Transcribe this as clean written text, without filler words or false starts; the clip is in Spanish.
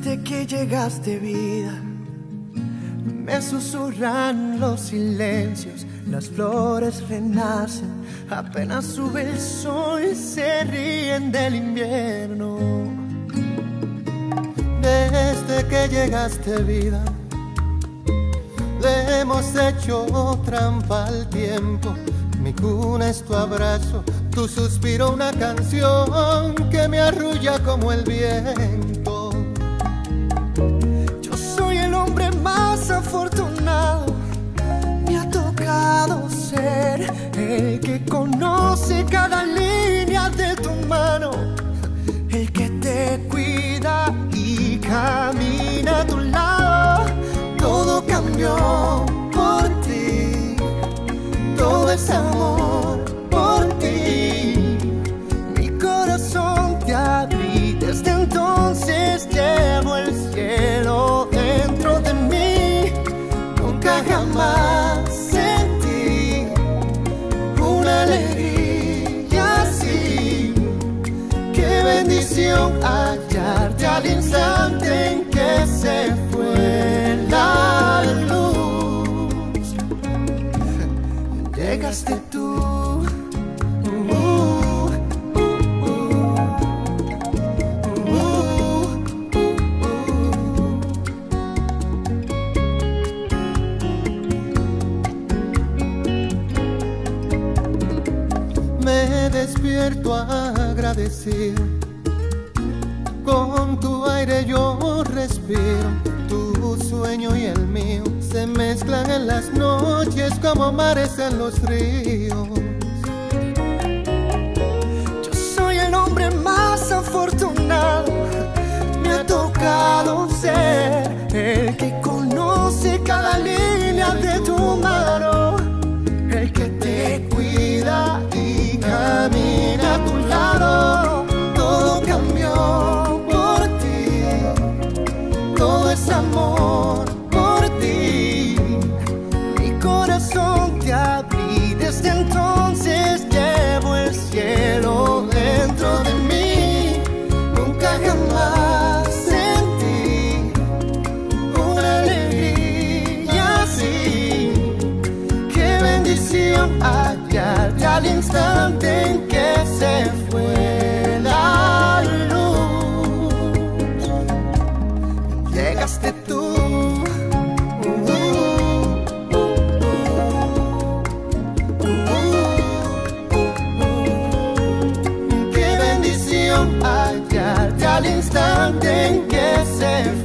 Desde que llegaste, vida, me susurran los silencios, las flores renacen, apenas sube el sol, se ríen del invierno. Desde que llegaste, vida, le hemos hecho trampa al tiempo. Mi cuna es tu abrazo, tu suspiro una canción que me arrulla como el viento. Yo soy el hombre más afortunado, me ha tocado ser el que conoce cada línea de tu mano, el que te cuida y camina a tu lado. Todo cambió por ti, todo es amor por ti. Mi corazón te abrí, desde entonces llevo el cielo dentro de mí. Nunca jamás sentí una alegría así. Qué bendición hallarte al instante en que se fue la luz. Llegaste tú. Me despierto agradecido, con tu aire yo respiro. Tu sueño y el mío se mezclan en las noches como mares en los ríos. Yo soy el hombre más afortunado, me ha tocado ser el que conoce cada línea de tu mano, el que te cuida y camina a tu lado. Todo cambió por ti, todo es amor por ti. Mi corazón te abrí, desde entonces llevo el cielo dentro de mí. Nunca jamás sentí una alegría así. Qué bendición hallarte al instante en que se fue la luz. Llegaste tú. Qué bendición hallarte al instante en que se fue